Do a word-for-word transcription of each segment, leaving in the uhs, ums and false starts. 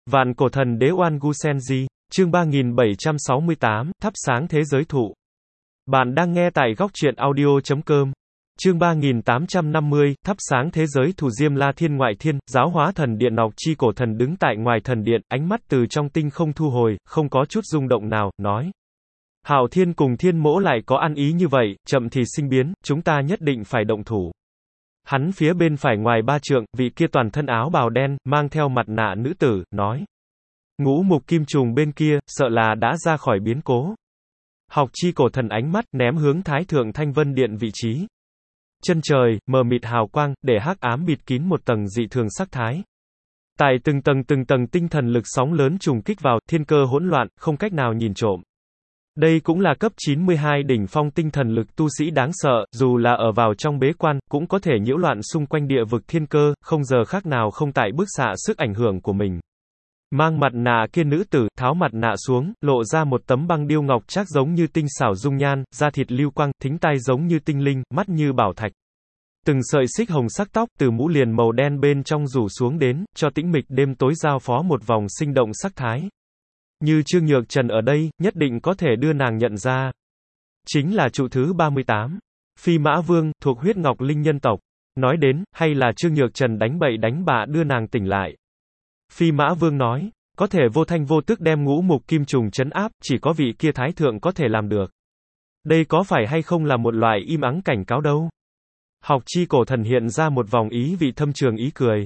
Vạn cổ thần đế Oan Gu Senji, chương ba nghìn bảy trăm sáu mươi tám, thắp sáng thế giới thụ. Bạn đang nghe tại góc truyện audio chấm com. Chương ba nghìn tám trăm năm mươi, thắp sáng thế giới thụ. Diêm La Thiên ngoại thiên, giáo hóa thần điện. Ngọc Chi cổ thần đứng tại ngoài thần điện, ánh mắt từ trong tinh không thu hồi, không có chút rung động nào, nói. Hạo Thiên cùng Thiên Mỗ lại có ăn ý như vậy, chậm thì sinh biến, chúng ta nhất định phải động thủ. Hắn phía bên phải ngoài ba trượng, vị kia toàn thân áo bào đen, mang theo mặt nạ nữ tử, nói. Ngũ mục kim trùng bên kia, sợ là đã ra khỏi biến cố. Học Chi cổ thần ánh mắt, ném hướng Thái Thượng Thanh Vân Điện vị trí. Chân trời, mờ mịt hào quang, để hắc ám bịt kín một tầng dị thường sắc thái. Tại từng tầng từng tầng tinh thần lực sóng lớn trùng kích vào, thiên cơ hỗn loạn, không cách nào nhìn trộm. Đây cũng là cấp chín mươi hai đỉnh phong tinh thần lực tu sĩ đáng sợ, dù là ở vào trong bế quan, cũng có thể nhiễu loạn xung quanh địa vực thiên cơ, không giờ khác nào không tại bức xạ sức ảnh hưởng của mình. Mang mặt nạ kia nữ tử, tháo mặt nạ xuống, lộ ra một tấm băng điêu ngọc trác giống như tinh xảo dung nhan, da thịt lưu quang, thính tai giống như tinh linh, mắt như bảo thạch. Từng sợi xích hồng sắc tóc, từ mũ liền màu đen bên trong rủ xuống đến, cho tĩnh mịch đêm tối giao phó một vòng sinh động sắc thái. Như Trương Nhược Trần ở đây, nhất định có thể đưa nàng nhận ra. Chính là trụ thứ ba mươi tám. Phi Mã Vương, thuộc huyết ngọc linh nhân tộc. Nói đến, hay là Trương Nhược Trần đánh bậy đánh bạ đưa nàng tỉnh lại. Phi Mã Vương nói, có thể vô thanh vô tức đem ngũ mục kim trùng trấn áp, chỉ có vị kia Thái Thượng có thể làm được. Đây có phải hay không là một loại im ắng cảnh cáo đâu? Học Chi cổ thần hiện ra một vòng ý vị thâm trường ý cười.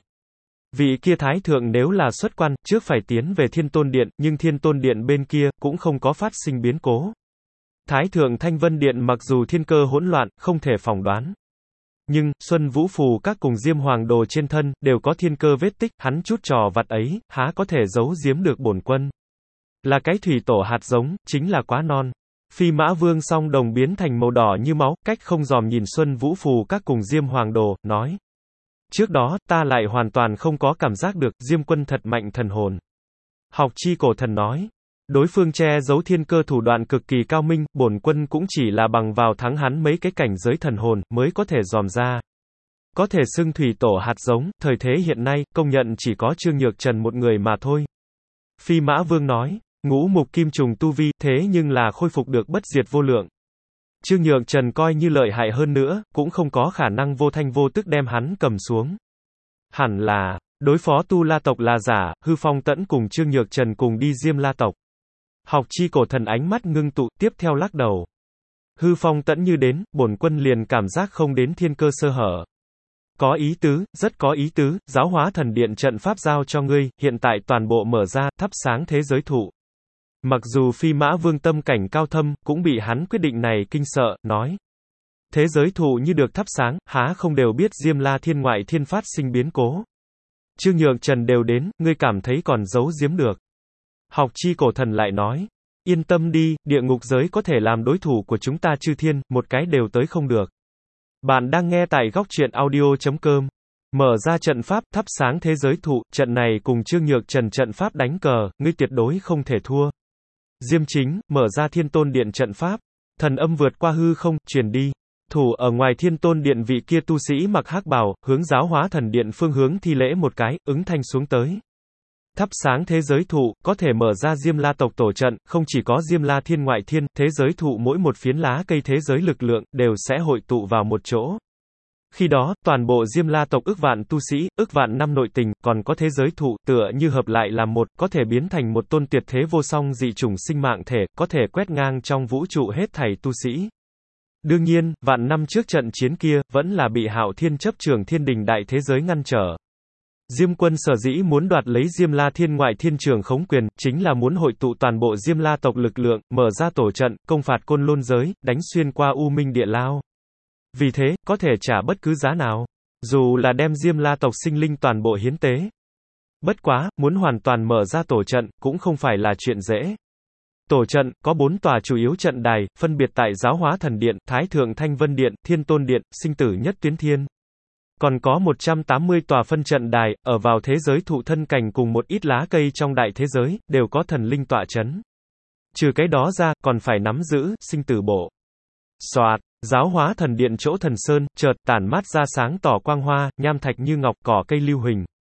Vị kia Thái Thượng nếu là xuất quan, trước phải tiến về Thiên Tôn Điện, nhưng Thiên Tôn Điện bên kia, cũng không có phát sinh biến cố. Thái Thượng Thanh Vân Điện mặc dù thiên cơ hỗn loạn, không thể phỏng đoán. Nhưng, Xuân Vũ Phù các cùng Diêm Hoàng Đồ trên thân, đều có thiên cơ vết tích, hắn chút trò vặt ấy, há có thể giấu giếm được bổn quân. Là cái thủy tổ hạt giống, chính là quá non. Phi Mã Vương song đồng biến thành màu đỏ như máu, cách không dòm nhìn Xuân Vũ Phù các cùng Diêm Hoàng Đồ, nói. Trước đó, ta lại hoàn toàn không có cảm giác được, Diêm quân thật mạnh thần hồn. Học Chi cổ thần nói. Đối phương che giấu thiên cơ thủ đoạn cực kỳ cao minh, bổn quân cũng chỉ là bằng vào thắng hắn mấy cái cảnh giới thần hồn, mới có thể dòm ra. Có thể xưng thủy tổ hạt giống, thời thế hiện nay, công nhận chỉ có Trương Nhược Trần một người mà thôi. Phi Mã Vương nói, ngũ mục kim trùng tu vi, thế nhưng là khôi phục được bất diệt vô lượng. Trương Nhược Trần coi như lợi hại hơn nữa, cũng không có khả năng vô thanh vô tức đem hắn cầm xuống. Hẳn là, đối phó Tu La tộc là giả, Hư Phong Tẫn cùng Trương Nhược Trần cùng đi Diêm La tộc. Học Chi cổ thần ánh mắt ngưng tụ, tiếp theo lắc đầu. Hư Phong Tẫn như đến, bổn quân liền cảm giác không đến thiên cơ sơ hở. Có ý tứ, rất có ý tứ, giáo hóa thần điện trận pháp giao cho ngươi, hiện tại toàn bộ mở ra, thắp sáng thế giới thụ. Mặc dù Phi Mã Vương tâm cảnh cao thâm, cũng bị hắn quyết định này kinh sợ, nói. Thế giới thụ như được thắp sáng, há không đều biết Diêm La Thiên ngoại thiên phát sinh biến cố. Trương Nhược Trần đều đến, ngươi cảm thấy còn giấu giếm được. Học Chi cổ thần lại nói. Yên tâm đi, địa ngục giới có thể làm đối thủ của chúng ta chư thiên, một cái đều tới không được. Bạn đang nghe tại góc truyện audio chấm com. Mở ra trận pháp, thắp sáng thế giới thụ, trận này cùng Trương Nhược Trần trận pháp đánh cờ, ngươi tuyệt đối không thể thua. Diêm Chính, mở ra Thiên Tôn Điện trận pháp. Thần âm vượt qua hư không, truyền đi. Thủ ở ngoài Thiên Tôn Điện vị kia tu sĩ mặc hắc bào, hướng giáo hóa thần điện phương hướng thi lễ một cái, ứng thanh xuống tới. Thắp sáng thế giới thụ, có thể mở ra Diêm La tộc tổ trận, không chỉ có Diêm La Thiên ngoại thiên, thế giới thụ mỗi một phiến lá cây thế giới lực lượng, đều sẽ hội tụ vào một chỗ. Khi đó, toàn bộ Diêm La tộc ức vạn tu sĩ, ức vạn năm nội tình, còn có thế giới thụ, tựa như hợp lại làm một, có thể biến thành một tôn tuyệt thế vô song dị chủng sinh mạng thể, có thể quét ngang trong vũ trụ hết thảy tu sĩ. Đương nhiên, vạn năm trước trận chiến kia, vẫn là bị Hạo Thiên chấp trường thiên đình đại thế giới ngăn trở. Diêm quân sở dĩ muốn đoạt lấy Diêm La Thiên ngoại thiên trường khống quyền, chính là muốn hội tụ toàn bộ Diêm La tộc lực lượng, mở ra tổ trận, công phạt Côn Lôn giới, đánh xuyên qua U Minh địa lao. Vì thế, có thể trả bất cứ giá nào. Dù là đem Diêm La tộc sinh linh toàn bộ hiến tế. Bất quá, muốn hoàn toàn mở ra tổ trận, cũng không phải là chuyện dễ. Tổ trận, có bốn tòa chủ yếu trận đài, phân biệt tại Giáo hóa thần điện, Thái Thượng Thanh Vân Điện, Thiên Tôn Điện, Sinh tử nhất tuyến thiên. Còn có một trăm tám mươi tòa phân trận đài, ở vào thế giới thụ thân cảnh cùng một ít lá cây trong đại thế giới, đều có thần linh tọa chấn. Trừ cái đó ra, còn phải nắm giữ, sinh tử bộ. Soạt, giáo hóa thần điện chỗ thần sơn, chợt tản mát ra sáng tỏ quang hoa, nham thạch như ngọc, cỏ cây lưu huỳnh.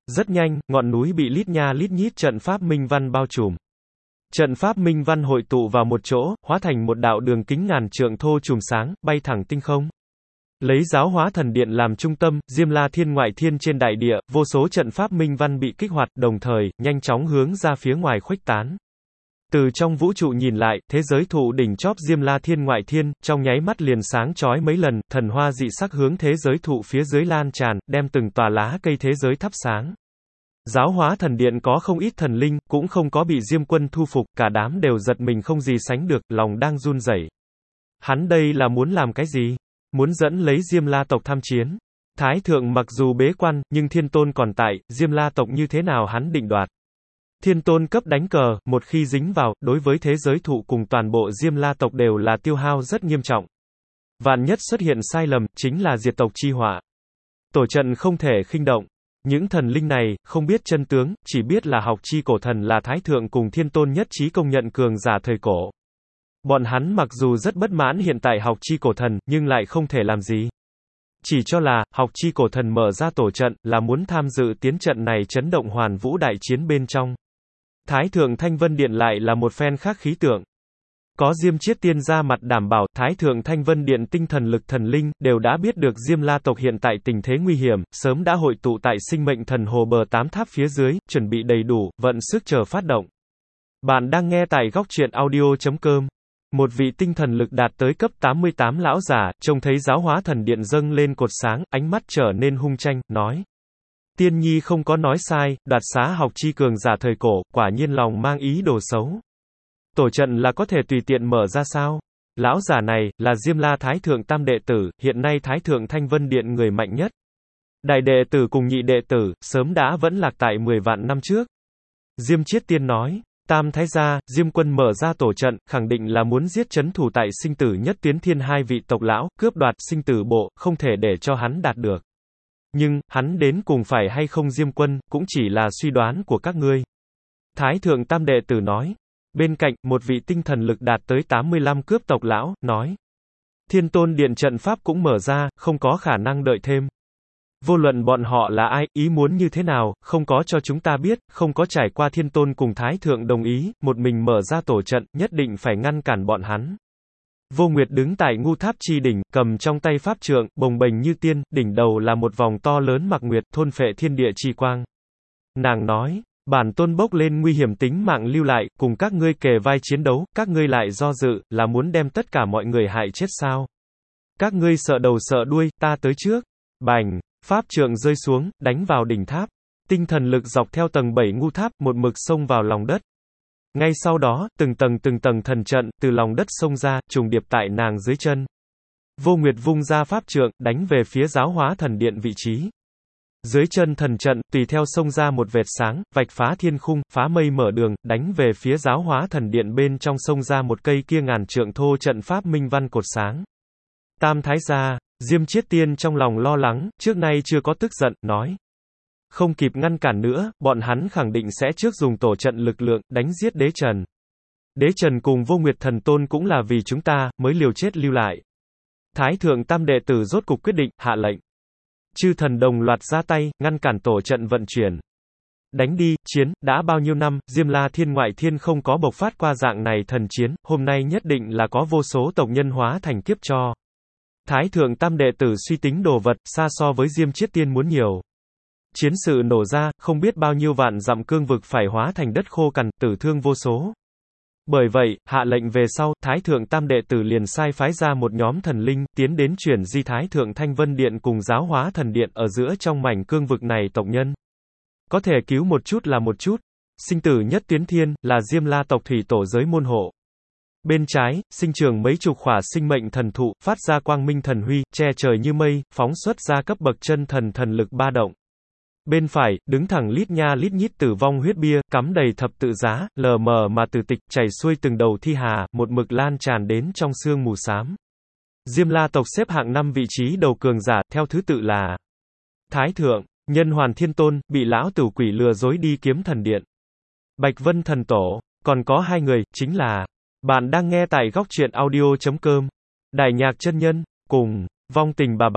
Rất nhanh, ngọn núi bị lít nha lít nhít trận pháp minh văn bao trùm. Trận pháp minh văn hội tụ vào một chỗ, hóa thành một đạo đường kính ngàn trượng thô trùm sáng, bay thẳng tinh không. Lấy giáo hóa thần điện làm trung tâm, Diêm La Thiên ngoại thiên trên đại địa, vô số trận pháp minh văn bị kích hoạt, đồng thời, nhanh chóng hướng ra phía ngoài khuếch tán. Từ trong vũ trụ nhìn lại, thế giới thụ đỉnh chóp Diêm La Thiên ngoại thiên, trong nháy mắt liền sáng chói mấy lần, thần hoa dị sắc hướng thế giới thụ phía dưới lan tràn, đem từng tòa lá cây thế giới thắp sáng. Giáo hóa thần điện có không ít thần linh, cũng không có bị Diêm Quân thu phục, cả đám đều giật mình không gì sánh được, lòng đang run rẩy. Hắn đây là muốn làm cái gì? Muốn dẫn lấy Diêm La tộc tham chiến. Thái thượng mặc dù bế quan, nhưng Thiên Tôn còn tại, Diêm La tộc như thế nào hắn định đoạt. Thiên Tôn cấp đánh cờ, một khi dính vào, đối với thế giới thụ cùng toàn bộ Diêm La tộc đều là tiêu hao rất nghiêm trọng. Vạn nhất xuất hiện sai lầm, chính là diệt tộc chi họa. Tổ trận không thể khinh động. Những thần linh này, không biết chân tướng, chỉ biết là học chi cổ thần là Thái thượng cùng Thiên Tôn nhất trí công nhận cường giả thời cổ. Bọn hắn mặc dù rất bất mãn hiện tại học chi cổ thần, nhưng lại không thể làm gì. Chỉ cho là, học chi cổ thần mở ra tổ trận, là muốn tham dự tiến trận này chấn động hoàn vũ đại chiến bên trong. Thái thượng Thanh Vân Điện lại là một phen khác khí tượng. Có Diêm Chiết Tiên ra mặt đảm bảo, Thái thượng Thanh Vân Điện tinh thần lực thần linh, đều đã biết được Diêm La tộc hiện tại tình thế nguy hiểm, sớm đã hội tụ tại sinh mệnh thần hồ bờ tám tháp phía dưới, chuẩn bị đầy đủ, vận sức chờ phát động. Bạn đang nghe tại góc truyện audio chấm com. Một vị tinh thần lực đạt tới cấp tám mươi tám lão giả, trông thấy giáo hóa thần điện dâng lên cột sáng, ánh mắt trở nên hung tranh, nói. Tiên nhi không có nói sai, đoạt xá học chi cường giả thời cổ, quả nhiên lòng mang ý đồ xấu. Tổ trận là có thể tùy tiện mở ra sao? Lão giả này, là Diêm La Thái Thượng Tam Đệ Tử, hiện nay Thái Thượng Thanh Vân Điện người mạnh nhất. Đại đệ tử cùng nhị đệ tử, sớm đã vẫn lạc tại mười vạn năm trước. Diêm Chiết Tiên nói. Tam Thái gia, Diêm Quân mở ra tổ trận, khẳng định là muốn giết chấn thủ tại sinh tử nhất tuyến thiên hai vị tộc lão, cướp đoạt sinh tử bộ, không thể để cho hắn đạt được. Nhưng, hắn đến cùng phải hay không Diêm Quân, cũng chỉ là suy đoán của các ngươi. Thái thượng Tam Đệ Tử nói. Bên cạnh, một vị tinh thần lực đạt tới tám mươi lăm cướp tộc lão, nói. Thiên Tôn Điện trận pháp cũng mở ra, không có khả năng đợi thêm. Vô luận bọn họ là ai, ý muốn như thế nào, không có cho chúng ta biết, không có trải qua Thiên Tôn cùng Thái Thượng đồng ý, một mình mở ra tổ trận, nhất định phải ngăn cản bọn hắn. Vô Nguyệt đứng tại ngu tháp chi đỉnh, cầm trong tay pháp trượng, bồng bềnh như tiên, đỉnh đầu là một vòng to lớn mặc nguyệt, thôn phệ thiên địa chi quang. Nàng nói, bản tôn bốc lên nguy hiểm tính mạng lưu lại, cùng các ngươi kề vai chiến đấu, các ngươi lại do dự, là muốn đem tất cả mọi người hại chết sao? Các ngươi sợ đầu sợ đuôi, ta tới trước. Bành! Pháp trượng rơi xuống, đánh vào đỉnh tháp. Tinh thần lực dọc theo tầng bảy ngu tháp, một mực xông vào lòng đất. Ngay sau đó, từng tầng từng tầng thần trận, từ lòng đất xông ra, trùng điệp tại nàng dưới chân. Vô Nguyệt vung ra pháp trượng, đánh về phía giáo hóa thần điện vị trí. Dưới chân thần trận, tùy theo xông ra một vệt sáng, vạch phá thiên khung, phá mây mở đường, đánh về phía giáo hóa thần điện bên trong xông ra một cây kia ngàn trượng thô trận pháp minh văn cột sáng. Tam Thái gia, Diêm Chiết Tiên trong lòng lo lắng, trước nay chưa có tức giận, nói. Không kịp ngăn cản nữa, bọn hắn khẳng định sẽ trước dùng tổ trận lực lượng, đánh giết Đế Trần. Đế Trần cùng Vô Nguyệt Thần Tôn cũng là vì chúng ta, mới liều chết lưu lại. Thái thượng Tam Đệ Tử rốt cục quyết định, hạ lệnh. Chư thần đồng loạt ra tay, ngăn cản tổ trận vận chuyển. Đánh đi, chiến, đã bao nhiêu năm, Diêm La Thiên ngoại thiên không có bộc phát qua dạng này thần chiến, hôm nay nhất định là có vô số tộc nhân hóa thành kiếp cho. Thái thượng Tam Đệ Tử suy tính đồ vật, xa so với Diêm Chiết Tiên muốn nhiều. Chiến sự nổ ra, không biết bao nhiêu vạn dặm cương vực phải hóa thành đất khô cằn, tử thương vô số. Bởi vậy, hạ lệnh về sau, Thái thượng Tam Đệ Tử liền sai phái ra một nhóm thần linh, tiến đến chuyển di Thái thượng Thanh Vân Điện cùng giáo hóa thần điện ở giữa trong mảnh cương vực này tộc nhân. Có thể cứu một chút là một chút. Sinh tử nhất tuyến thiên, là Diêm La tộc thủy tổ giới môn hộ. Bên trái, sinh trưởng mấy chục khỏa sinh mệnh thần thụ, phát ra quang minh thần huy, che trời như mây, phóng xuất ra cấp bậc chân thần thần lực ba động. Bên phải, đứng thẳng lít nha lít nhít tử vong huyết bia, cắm đầy thập tự giá, lờ mờ mà từ tịch, chảy xuôi từng đầu thi hà, một mực lan tràn đến trong sương mù xám. Diêm La tộc xếp hạng năm vị trí đầu cường giả, theo thứ tự là Thái thượng, Nhân Hoàn Thiên Tôn, bị lão tử quỷ lừa dối đi kiếm thần điện. Bạch Vân Thần Tổ, còn có hai người, chính là bạn đang nghe tại góc truyện audio chấm com. Đại Nhạc Chân Nhân, cùng Vong Tình Bà Bà.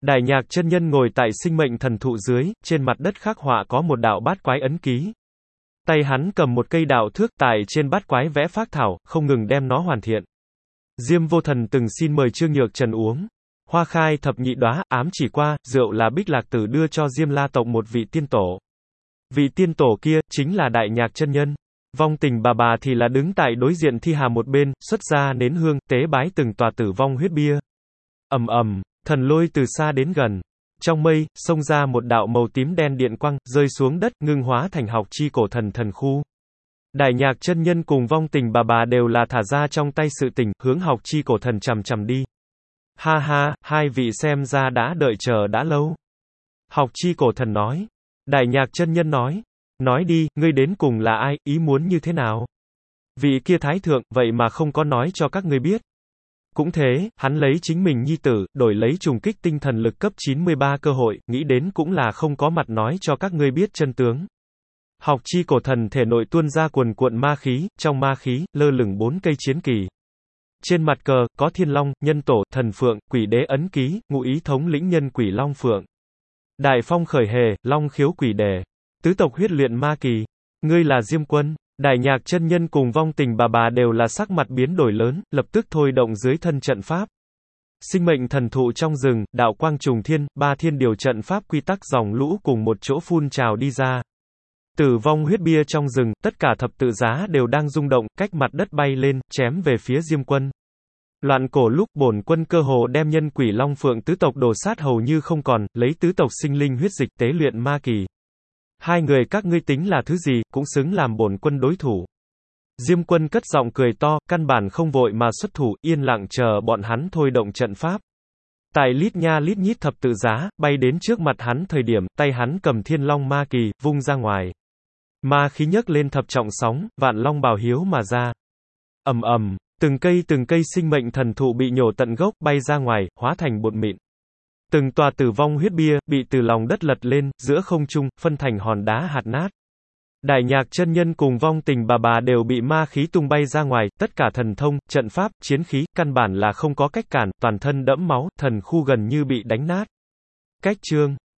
Đại Nhạc chân nhân ngồi tại sinh mệnh thần thụ dưới, trên mặt đất khắc họa có một đạo bát quái ấn ký. Tay hắn cầm một cây đạo thước, tại trên bát quái vẽ phác thảo, không ngừng đem nó hoàn thiện. Diêm Vô Thần từng xin mời Trương Nhược Trần uống. Hoa khai thập nhị đóa, ám chỉ qua, rượu là Bích Lạc Tử đưa cho Diêm La tộc một vị tiên tổ. Vị tiên tổ kia, chính là Đại Nhạc chân nhân. Vong Tình bà bà thì là đứng tại đối diện thi hà một bên, xuất ra nến hương, tế bái từng tòa tử vong huyết bia. Ầm ầm, thần lôi từ xa đến gần. Trong mây, xông ra một đạo màu tím đen điện quang, rơi xuống đất, ngưng hóa thành học chi cổ thần thần khu. Đại Nhạc chân nhân cùng Vong Tình bà bà đều là thả ra trong tay sự tình, hướng học chi cổ thần chằm chằm đi. Ha ha, hai vị xem ra đã đợi chờ đã lâu. Học chi cổ thần nói. Đại Nhạc chân nhân nói. Nói đi, ngươi đến cùng là ai, ý muốn như thế nào? Vị kia thái thượng, vậy mà không có nói cho các ngươi biết. Cũng thế, hắn lấy chính mình nhi tử, đổi lấy trùng kích tinh thần lực cấp chín mươi ba cơ hội, nghĩ đến cũng là không có mặt nói cho các ngươi biết chân tướng. Học chi cổ thần thể nội tuôn ra cuồn cuộn ma khí, trong ma khí, lơ lửng bốn cây chiến kỳ. Trên mặt cờ, có thiên long, nhân tổ, thần phượng, quỷ đế ấn ký, ngụ ý thống lĩnh nhân quỷ long phượng. Đại phong khởi hề, long khiếu quỷ đề. Tứ tộc huyết luyện ma kỳ. Ngươi là Diêm Quân. Đại Nhạc chân nhân cùng Vong Tình bà bà đều là sắc mặt biến đổi lớn, lập tức thôi động dưới thân trận pháp. Sinh mệnh thần thụ trong rừng, đạo quang trùng thiên, ba thiên điều trận pháp quy tắc dòng lũ cùng một chỗ phun trào đi ra. Tử vong huyết bia trong rừng, tất cả thập tự giá đều đang rung động, cách mặt đất bay lên, chém về phía Diêm Quân. Loạn cổ lúc, bổn quân cơ hồ đem nhân quỷ long phượng tứ tộc đổ sát hầu như không còn, lấy tứ tộc sinh linh huyết dịch tế luyện ma kỳ. Hai người các ngươi tính là thứ gì, cũng xứng làm bổn quân đối thủ. Diêm Quân cất giọng cười to, căn bản không vội mà xuất thủ, yên lặng chờ bọn hắn thôi động trận pháp. Tại lít nha lít nhít thập tự giá, bay đến trước mặt hắn thời điểm, tay hắn cầm thiên long ma kỳ, vung ra ngoài. Ma khí nhấc lên thập trọng sóng, vạn long bào hiếu mà ra. Ầm ầm, từng cây từng cây sinh mệnh thần thụ bị nhổ tận gốc, bay ra ngoài, hóa thành bột mịn. Từng tòa tử vong huyết bia, bị từ lòng đất lật lên, giữa không trung, phân thành hòn đá hạt nát. Đại Nhạc chân nhân cùng Vong Tình bà bà đều bị ma khí tung bay ra ngoài, tất cả thần thông, trận pháp, chiến khí, căn bản là không có cách cản, toàn thân đẫm máu, thần khu gần như bị đánh nát. Cách chương